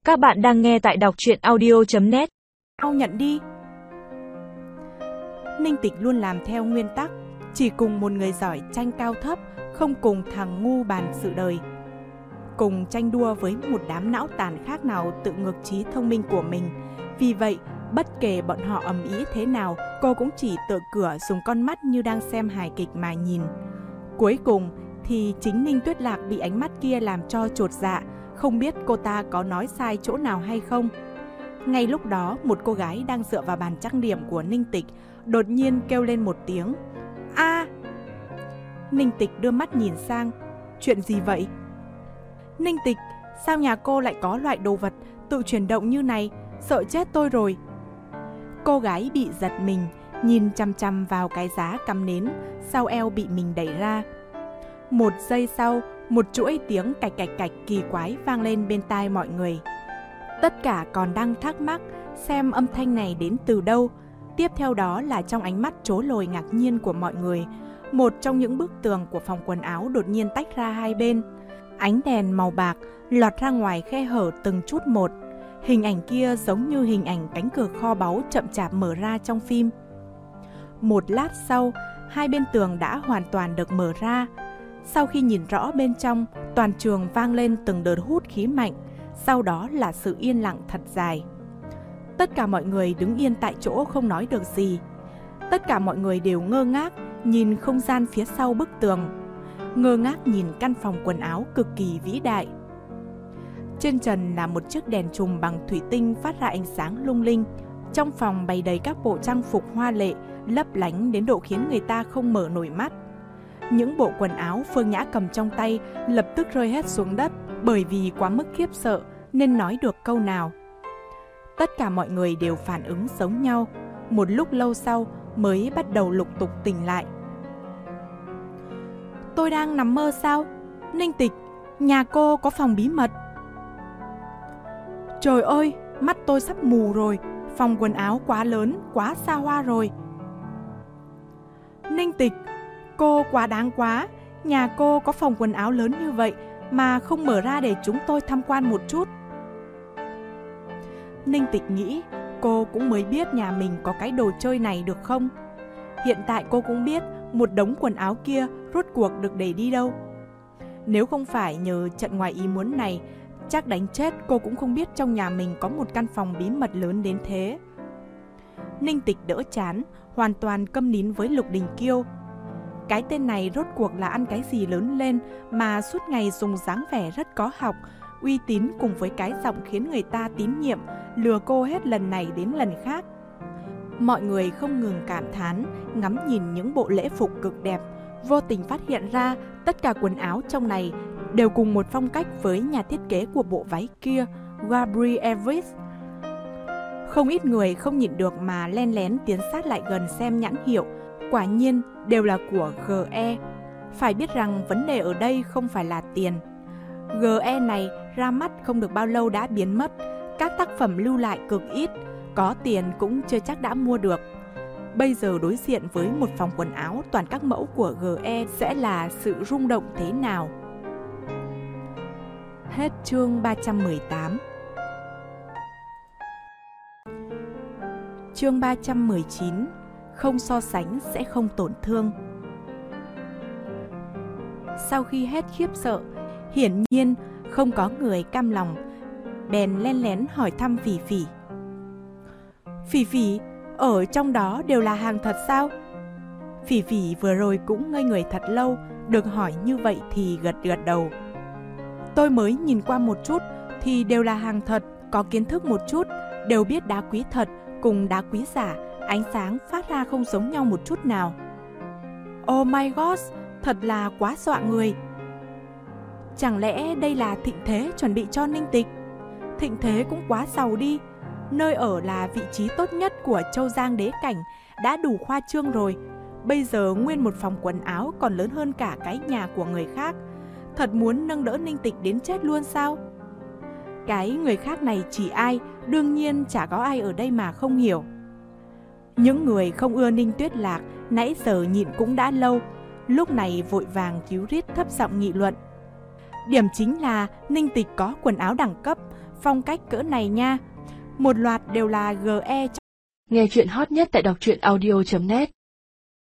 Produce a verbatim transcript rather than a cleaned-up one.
Các bạn đang nghe tại đọc truyện audio chấm net. Mau nhận đi. Ninh Tịch luôn làm theo nguyên tắc, chỉ cùng một người giỏi tranh cao thấp, không cùng thằng ngu bàn sự đời. Cùng tranh đua với một đám não tàn khác nào tự ngược trí thông minh của mình. Vì vậy, bất kể bọn họ ầm ĩ thế nào, cô cũng chỉ tự cửa dùng con mắt như đang xem hài kịch mà nhìn. Cuối cùng thì chính Ninh Tuyết Lạc bị ánh mắt kia làm cho chột dạ, không biết cô ta có nói sai chỗ nào hay không. Ngay lúc đó, một cô gái đang dựa vào bàn trang điểm của Ninh Tịch đột nhiên kêu lên một tiếng "A!" À! Ninh Tịch đưa mắt nhìn sang. Chuyện gì vậy? Ninh Tịch, sao nhà cô lại có loại đồ vật tự chuyển động như này? Sợ chết tôi rồi. Cô gái bị giật mình, nhìn chăm chăm vào cái giá cắm nến sau eo bị mình đẩy ra. Một giây sau, một chuỗi tiếng cạch cạch cạch kỳ quái vang lên bên tai mọi người. Tất cả còn đang thắc mắc xem âm thanh này đến từ đâu. Tiếp theo đó là trong ánh mắt trố lồi ngạc nhiên của mọi người, một trong những bức tường của phòng quần áo đột nhiên tách ra hai bên. Ánh đèn màu bạc lọt ra ngoài khe hở từng chút một. Hình ảnh kia giống như hình ảnh cánh cửa kho báu chậm chạp mở ra trong phim. Một lát sau, hai bên tường đã hoàn toàn được mở ra. Sau khi nhìn rõ bên trong, toàn trường vang lên từng đợt hút khí mạnh, sau đó là sự yên lặng thật dài. Tất cả mọi người đứng yên tại chỗ không nói được gì. Tất cả mọi người đều ngơ ngác nhìn không gian phía sau bức tường, ngơ ngác nhìn căn phòng quần áo cực kỳ vĩ đại. Trên trần là một chiếc đèn chùm bằng thủy tinh phát ra ánh sáng lung linh. Trong phòng bày đầy các bộ trang phục hoa lệ, lấp lánh đến độ khiến người ta không mở nổi mắt. Những bộ quần áo Phương Nhã cầm trong tay lập tức rơi hết xuống đất, bởi vì quá mức khiếp sợ nên nói được câu nào. Tất cả mọi người đều phản ứng giống nhau, một lúc lâu sau mới bắt đầu lục tục tỉnh lại. Tôi đang nằm mơ sao? Ninh Tịch, nhà cô có phòng bí mật. Trời ơi, mắt tôi sắp mù rồi, phòng quần áo quá lớn, quá xa hoa rồi. Ninh Tịch, cô quá đáng quá, nhà cô có phòng quần áo lớn như vậy mà không mở ra để chúng tôi tham quan một chút. Ninh Tịch nghĩ cô cũng mới biết nhà mình có cái đồ chơi này được không? Hiện tại cô cũng biết một đống quần áo kia rốt cuộc được để đi đâu. Nếu không phải nhờ trận ngoài ý muốn này, chắc đánh chết cô cũng không biết trong nhà mình có một căn phòng bí mật lớn đến thế. Ninh Tịch đỡ chán, hoàn toàn câm nín với Lục Đình Kiêu. Cái tên này rốt cuộc là ăn cái gì lớn lên mà suốt ngày dùng dáng vẻ rất có học, uy tín cùng với cái giọng khiến người ta tín nhiệm, lừa cô hết lần này đến lần khác. Mọi người không ngừng cảm thán, ngắm nhìn những bộ lễ phục cực đẹp, vô tình phát hiện ra tất cả quần áo trong này đều cùng một phong cách với nhà thiết kế của bộ váy kia, Gabriel Evis. Không ít người không nhịn được mà len lén tiến sát lại gần xem nhãn hiệu, quả nhiên đều là của giê e. Phải biết rằng vấn đề ở đây không phải là tiền. giê e này ra mắt không được bao lâu đã biến mất, các tác phẩm lưu lại cực ít, có tiền cũng chưa chắc đã mua được. Bây giờ đối diện với một phòng quần áo toàn các mẫu của giê e sẽ là sự rung động thế nào? Hết chương ba trăm mười tám. Chương ba trăm mười chín. Không so sánh sẽ không tổn thương. Sau khi hết khiếp sợ, hiển nhiên không có người cam lòng, bèn len lén hỏi thăm Phỉ Phỉ. Phỉ Phỉ, ở trong đó đều là hàng thật sao? Phỉ Phỉ vừa rồi cũng ngây người thật lâu, được hỏi như vậy thì gật gật đầu. Tôi mới nhìn qua một chút thì đều là hàng thật, có kiến thức một chút, đều biết đá quý thật cùng đá quý giả, ánh sáng phát ra không giống nhau một chút nào. Oh my god, thật là quá dọa người. Chẳng lẽ đây là thịnh thế chuẩn bị cho Ninh Tịch? Thịnh thế cũng quá giàu đi, nơi ở là vị trí tốt nhất của Châu Giang đế cảnh, đã đủ khoa trương rồi. Bây giờ nguyên một phòng quần áo còn lớn hơn cả cái nhà của người khác. Thật muốn nâng đỡ Ninh Tịch đến chết luôn sao? Cái người khác này chỉ ai, đương nhiên chả có ai ở đây mà không hiểu. Những người không ưa Ninh Tuyết Lạc nãy giờ nhịn cũng đã lâu, lúc này vội vàng cứu rít thấp giọng nghị luận. Điểm chính là Ninh Tịch có quần áo đẳng cấp, phong cách cỡ này nha. Một loạt đều là giê e. Nghe chuyện hot nhất tại đọc truyện audio chấm net.